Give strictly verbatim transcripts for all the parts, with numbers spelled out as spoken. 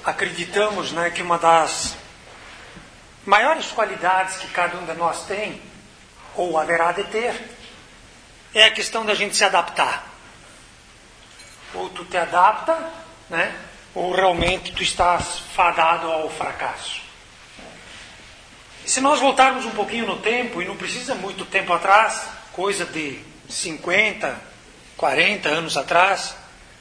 acreditamos, né, que uma das maiores qualidades que cada um de nós tem, ou haverá de ter, é a questão da gente se adaptar. Ou tu te adapta, né, ou realmente tu estás fadado ao fracasso. E se nós voltarmos um pouquinho no tempo, e não precisa muito tempo atrás, coisa de cinquenta, quarenta anos atrás,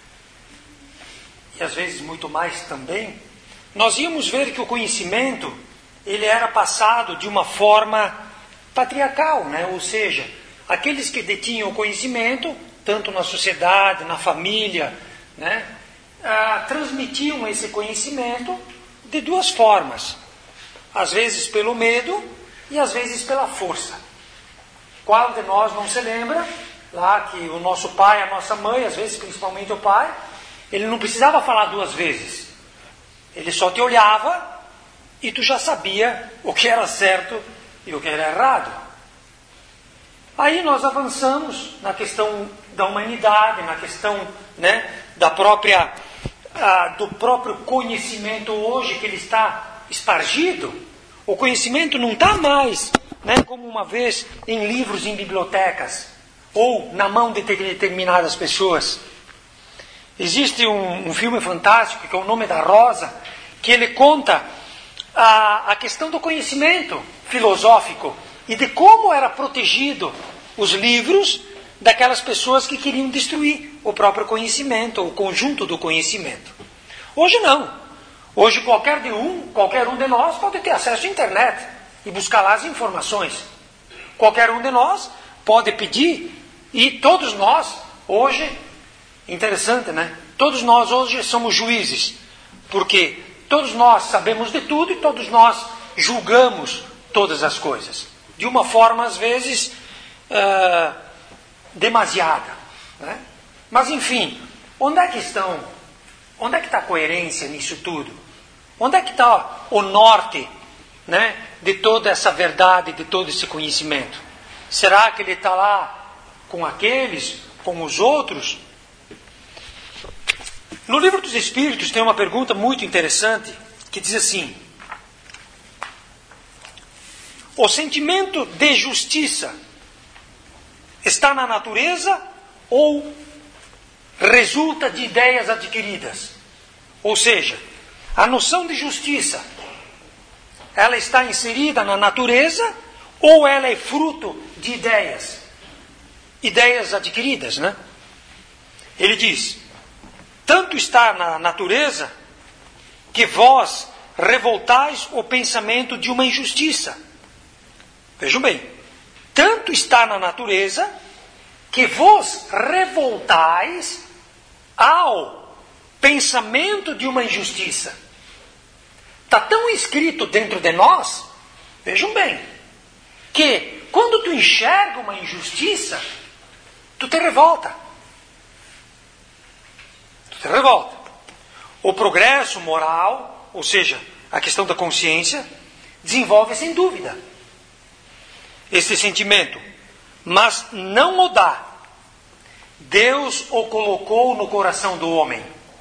e às vezes muito mais também, nós íamos ver que o conhecimento, ele era passado de uma forma patriarcal, né? Ou seja, aqueles que detinham o conhecimento, tanto na sociedade, na família, né? ah, transmitiam esse conhecimento de duas formas. Às vezes pelo medo e às vezes pela força. Qual de nós não se lembra lá que o nosso pai, a nossa mãe, às vezes principalmente o pai, ele não precisava falar duas vezes. Ele só te olhava e tu já sabia o que era certo e o que era errado. Aí nós avançamos na questão da humanidade, na questão, né, da própria, ah, do próprio conhecimento hoje, que ele está espargido. O conhecimento não está mais, né, como uma vez em livros, em bibliotecas, ou na mão de determinadas pessoas. Existe um, um filme fantástico, que é O Nome da Rosa, que ele conta a, a questão do conhecimento filosófico e de como era protegido os livros daquelas pessoas que queriam destruir o próprio conhecimento, o conjunto do conhecimento. Hoje não. Hoje qualquer, de um, qualquer um de nós pode ter acesso à internet e buscar lá as informações. Qualquer um de nós pode pedir, e todos nós hoje, interessante, né? Todos nós hoje somos juízes, porque todos nós sabemos de tudo e todos nós julgamos todas as coisas. De uma forma, às vezes, uh, demasiada, né? Mas, enfim, onde é que estão, onde é que está a coerência nisso tudo? Onde é que está o norte, né, de toda essa verdade, de todo esse conhecimento? Será que ele está lá com aqueles, com os outros? No Livro dos Espíritos tem uma pergunta muito interessante, que diz assim: o sentimento de justiça está na natureza ou resulta de ideias adquiridas? Ou seja, a noção de justiça, ela está inserida na natureza ou ela é fruto de ideias? Ideias adquiridas, né? Ele diz: tanto está na natureza que vós revoltais o pensamento de uma injustiça. Vejam bem, tanto está na natureza que vos revoltais ao pensamento de uma injustiça. Está tão escrito dentro de nós, vejam bem, que quando tu enxerga uma injustiça, tu te revolta. Tu te revolta. O progresso moral, ou seja, a questão da consciência, desenvolve sem dúvida esse sentimento, mas não o dá. Deus o colocou no coração do homem.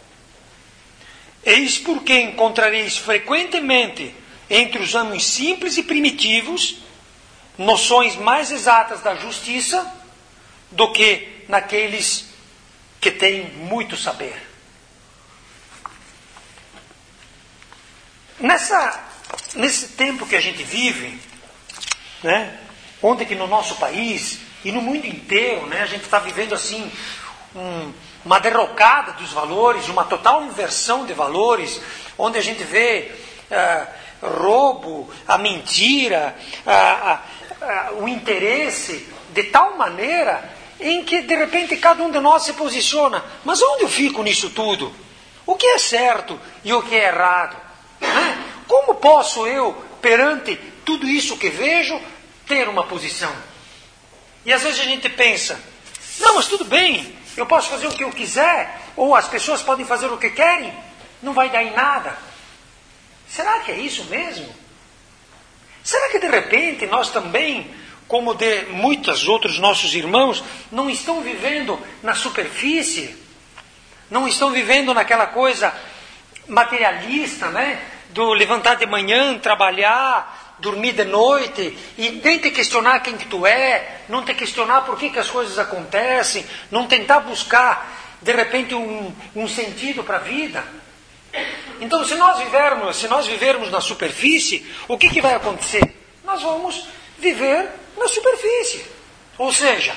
Eis porque encontrareis frequentemente entre os homens simples e primitivos noções mais exatas da justiça do que naqueles que têm muito saber. Nessa, nesse tempo que a gente vive, né, onde que no nosso país e no mundo inteiro, né, a gente está vivendo assim um, uma derrocada dos valores, uma total inversão de valores, onde a gente vê uh, roubo, a mentira, uh, uh, uh, o interesse, de tal maneira em que de repente cada um de nós se posiciona. Mas onde eu fico nisso tudo? O que é certo e o que é errado? Né? Como posso eu, perante tudo isso que vejo, ter uma posição? E às vezes a gente pensa, não, mas tudo bem, eu posso fazer o que eu quiser, ou as pessoas podem fazer o que querem, não vai dar em nada. Será que é isso mesmo? Será que de repente nós também, como de muitos outros nossos irmãos, não estão vivendo na superfície? Não estão vivendo naquela coisa materialista, né? Do levantar de manhã, trabalhar, dormir de noite, e nem te questionar quem que tu é, não te questionar por que, que as coisas acontecem, não tentar buscar, de repente, um, um sentido para a vida. Então, se nós vivermos, se nós vivermos na superfície, o que, que vai acontecer? Nós vamos viver na superfície. Ou seja,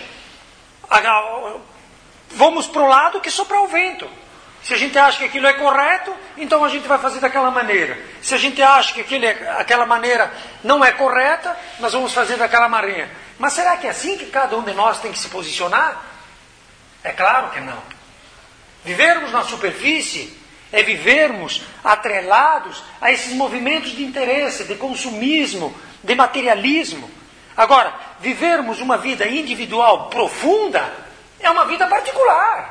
vamos para o lado que soprar o vento. Se a gente acha que aquilo é correto, então a gente vai fazer daquela maneira. Se a gente acha que aquele, aquela maneira não é correta, nós vamos fazer daquela maneira. Mas será que é assim que cada um de nós tem que se posicionar? É claro que não. Vivermos na superfície é vivermos atrelados a esses movimentos de interesse, de consumismo, de materialismo. Agora, vivermos uma vida individual profunda é uma vida particular.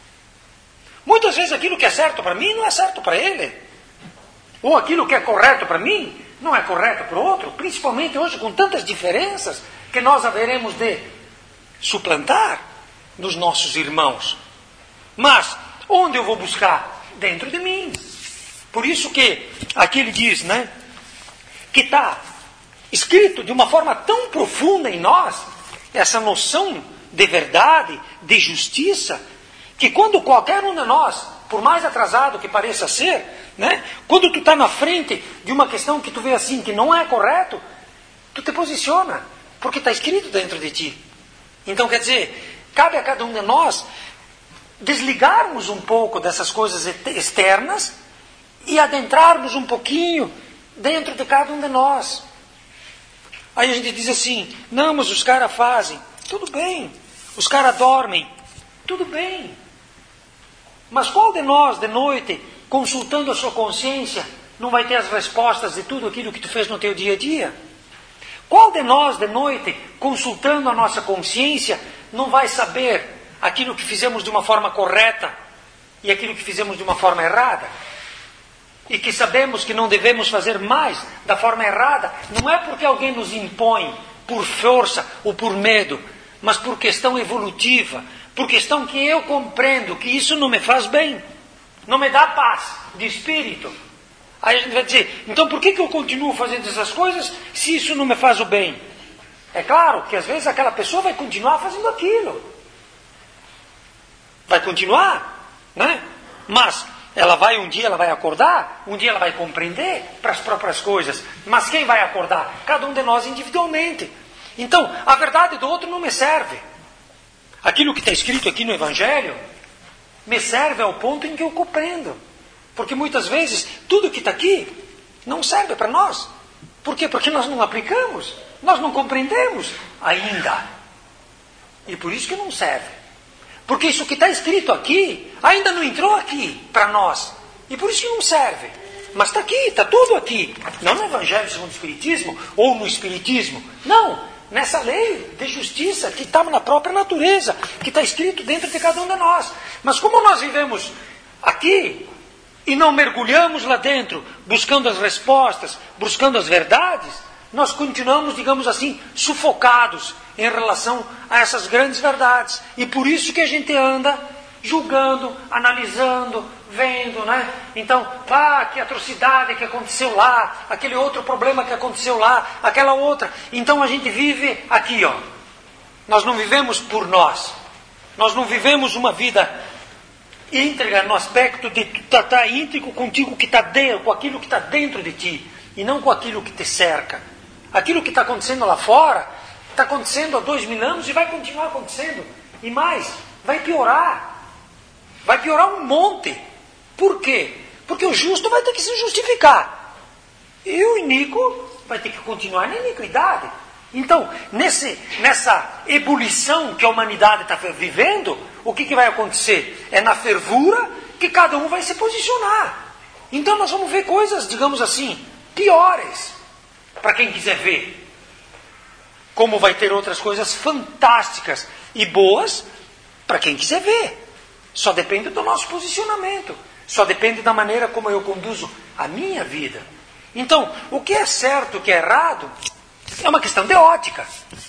Muitas vezes aquilo que é certo para mim não é certo para ele. Ou aquilo que é correto para mim não é correto para o outro. Principalmente hoje com tantas diferenças que nós haveremos de suplantar nos nossos irmãos. Mas, onde eu vou buscar? Dentro de mim. Por isso que aqui ele diz, né? Que está escrito de uma forma tão profunda em nós, essa noção de verdade, de justiça, que quando qualquer um de nós, por mais atrasado que pareça ser, né, quando tu está na frente de uma questão que tu vê assim, que não é correto, tu te posiciona, porque está escrito dentro de ti. Então, quer dizer, cabe a cada um de nós desligarmos um pouco dessas coisas externas e adentrarmos um pouquinho dentro de cada um de nós. Aí a gente diz assim, não, mas os caras fazem. Tudo bem. Os caras dormem. Tudo bem. Mas qual de nós, de noite, consultando a sua consciência, não vai ter as respostas de tudo aquilo que tu fez no teu dia a dia? Qual de nós, de noite, consultando a nossa consciência, não vai saber aquilo que fizemos de uma forma correta e aquilo que fizemos de uma forma errada? E que sabemos que não devemos fazer mais da forma errada, não é porque alguém nos impõe por força ou por medo, mas por questão evolutiva, por questão que eu compreendo que isso não me faz bem, não me dá paz de espírito. Aí a gente vai dizer, então por que, que eu continuo fazendo essas coisas se isso não me faz o bem? É claro que às vezes aquela pessoa vai continuar fazendo aquilo. Vai continuar, né? Mas ela vai um dia, ela vai acordar, um dia ela vai compreender para as próprias coisas. Mas quem vai acordar? Cada um de nós individualmente. Então, a verdade do outro não me serve. Aquilo que está escrito aqui no Evangelho me serve ao ponto em que eu compreendo. Porque muitas vezes tudo que está aqui não serve para nós. Por quê? Porque nós não aplicamos, nós não compreendemos ainda. E por isso que não serve. Porque isso que está escrito aqui ainda não entrou aqui para nós. E por isso que não serve. Mas está aqui, está tudo aqui. Não no Evangelho segundo o Espiritismo ou no Espiritismo. Não. Nessa lei de justiça que está na própria natureza, que está escrito dentro de cada um de nós. Mas como nós vivemos aqui e não mergulhamos lá dentro, buscando as respostas, buscando as verdades, nós continuamos, digamos assim, sufocados em relação a essas grandes verdades. E por isso que a gente anda julgando, analisando, vendo, né? Então, ah, que atrocidade que aconteceu lá, aquele outro problema que aconteceu lá, aquela outra. Então a gente vive aqui, ó. Nós não vivemos por nós. Nós não vivemos uma vida íntegra no aspecto de tu estar tá, tá íntegro contigo que está dentro, com aquilo que está dentro de ti, e não com aquilo que te cerca. Aquilo que está acontecendo lá fora, está acontecendo há dois mil anos e vai continuar acontecendo. E mais, vai piorar. Vai piorar um monte. Por quê? Porque o justo vai ter que se justificar. E o iníquo vai ter que continuar na iniquidade. Então, nesse, nessa ebulição que a humanidade está vivendo, o que, que vai acontecer? É na fervura que cada um vai se posicionar. Então nós vamos ver coisas, digamos assim, piores, para quem quiser ver. Como vai ter outras coisas fantásticas e boas, para quem quiser ver. Só depende do nosso posicionamento. Só depende da maneira como eu conduzo a minha vida. Então, o que é certo, o que é errado, é uma questão de ótica.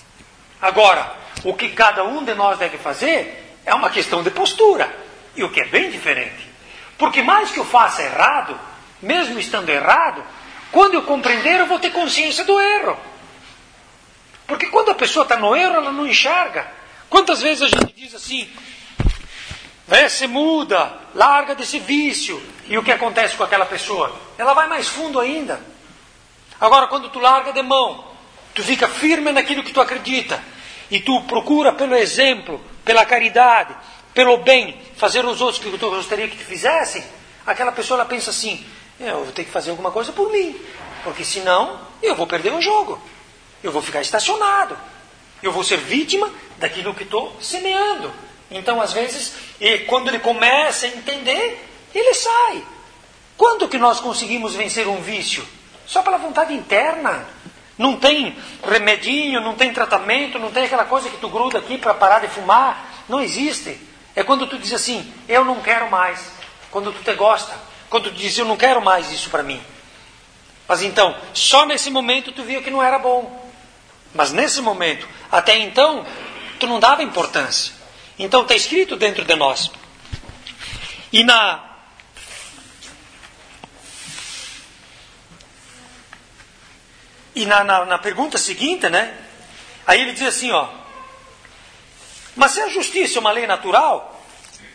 Agora, o que cada um de nós deve fazer é uma questão de postura. E o que é bem diferente. Porque mais que eu faça errado, mesmo estando errado, quando eu compreender, eu vou ter consciência do erro. Porque quando a pessoa está no erro, ela não enxerga. Quantas vezes a gente diz assim, vê, se muda, larga desse vício. E o que acontece com aquela pessoa? Ela vai mais fundo ainda. Agora, quando tu larga de mão, tu fica firme naquilo que tu acredita, e tu procura pelo exemplo, pela caridade, pelo bem, fazer os outros que tu gostaria que te fizessem, aquela pessoa ela pensa assim, eu vou ter que fazer alguma coisa por mim, porque senão eu vou perder o jogo, eu vou ficar estacionado, eu vou ser vítima daquilo que estou semeando. Então, às vezes, quando ele começa a entender, ele sai. Quando que nós conseguimos vencer um vício? Só pela vontade interna. Não tem remedinho, não tem tratamento, não tem aquela coisa que tu gruda aqui para parar de fumar. Não existe. É quando tu diz assim, eu não quero mais. Quando tu te gosta. Quando tu diz, eu não quero mais isso para mim. Mas então, só nesse momento tu viu que não era bom. Mas nesse momento, até então, tu não dava importância. Então está escrito dentro de nós. E na... E na, na, na pergunta seguinte, né? Aí ele diz assim, ó. Mas se a justiça é uma lei natural,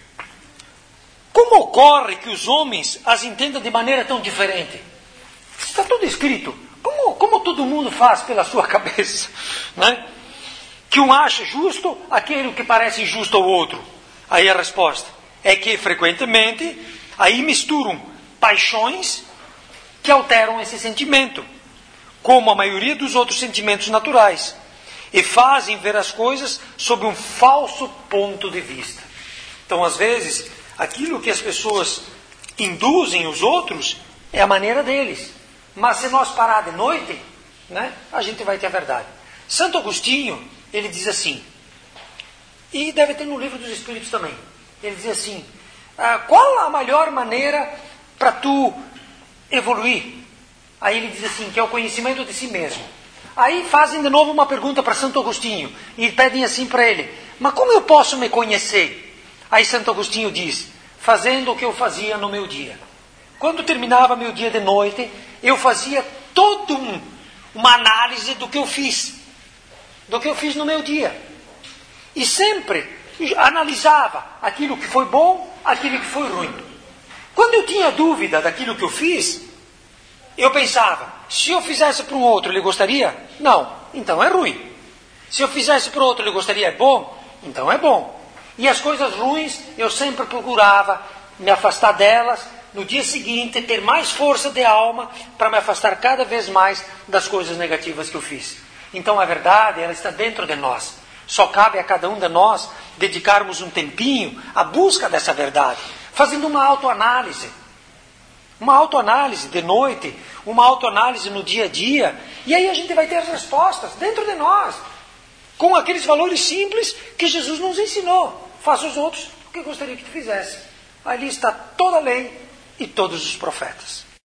como ocorre que os homens as entendam de maneira tão diferente? Está tudo escrito. Como, como todo mundo faz pela sua cabeça? Né? Que um acha justo aquilo que parece injusto ao outro. Aí a resposta é que frequentemente aí misturam paixões que alteram esse sentimento, como a maioria dos outros sentimentos naturais, e fazem ver as coisas sob um falso ponto de vista. Então, às vezes, aquilo que as pessoas induzem os outros é a maneira deles. Mas se nós parar de noite, né, a gente vai ter a verdade. Santo Agostinho, ele diz assim, e deve ter no Livro dos Espíritos também, ele diz assim, ah, qual a melhor maneira para tu evoluir? Aí ele diz assim, que é o conhecimento de si mesmo. Aí fazem de novo uma pergunta para Santo Agostinho, e pedem assim para ele, mas como eu posso me conhecer? Aí Santo Agostinho diz, fazendo o que eu fazia no meu dia. Quando terminava meu dia de noite, eu fazia toda um, uma análise do que eu fiz, do que eu fiz no meu dia. E sempre analisava aquilo que foi bom, aquilo que foi ruim. Quando eu tinha dúvida daquilo que eu fiz, eu pensava, se eu fizesse para um outro, ele gostaria? Não, então é ruim. Se eu fizesse para o outro, ele gostaria? É bom? Então é bom. E as coisas ruins, eu sempre procurava me afastar delas, no dia seguinte, ter mais força de alma para me afastar cada vez mais das coisas negativas que eu fiz. Então a verdade, ela está dentro de nós. Só cabe a cada um de nós dedicarmos um tempinho à busca dessa verdade, fazendo uma autoanálise. Uma autoanálise de noite, uma autoanálise no dia a dia, e aí a gente vai ter as respostas dentro de nós, com aqueles valores simples que Jesus nos ensinou. Faça os outros o que gostaria que tu fizesse. Ali está toda a lei e todos os profetas.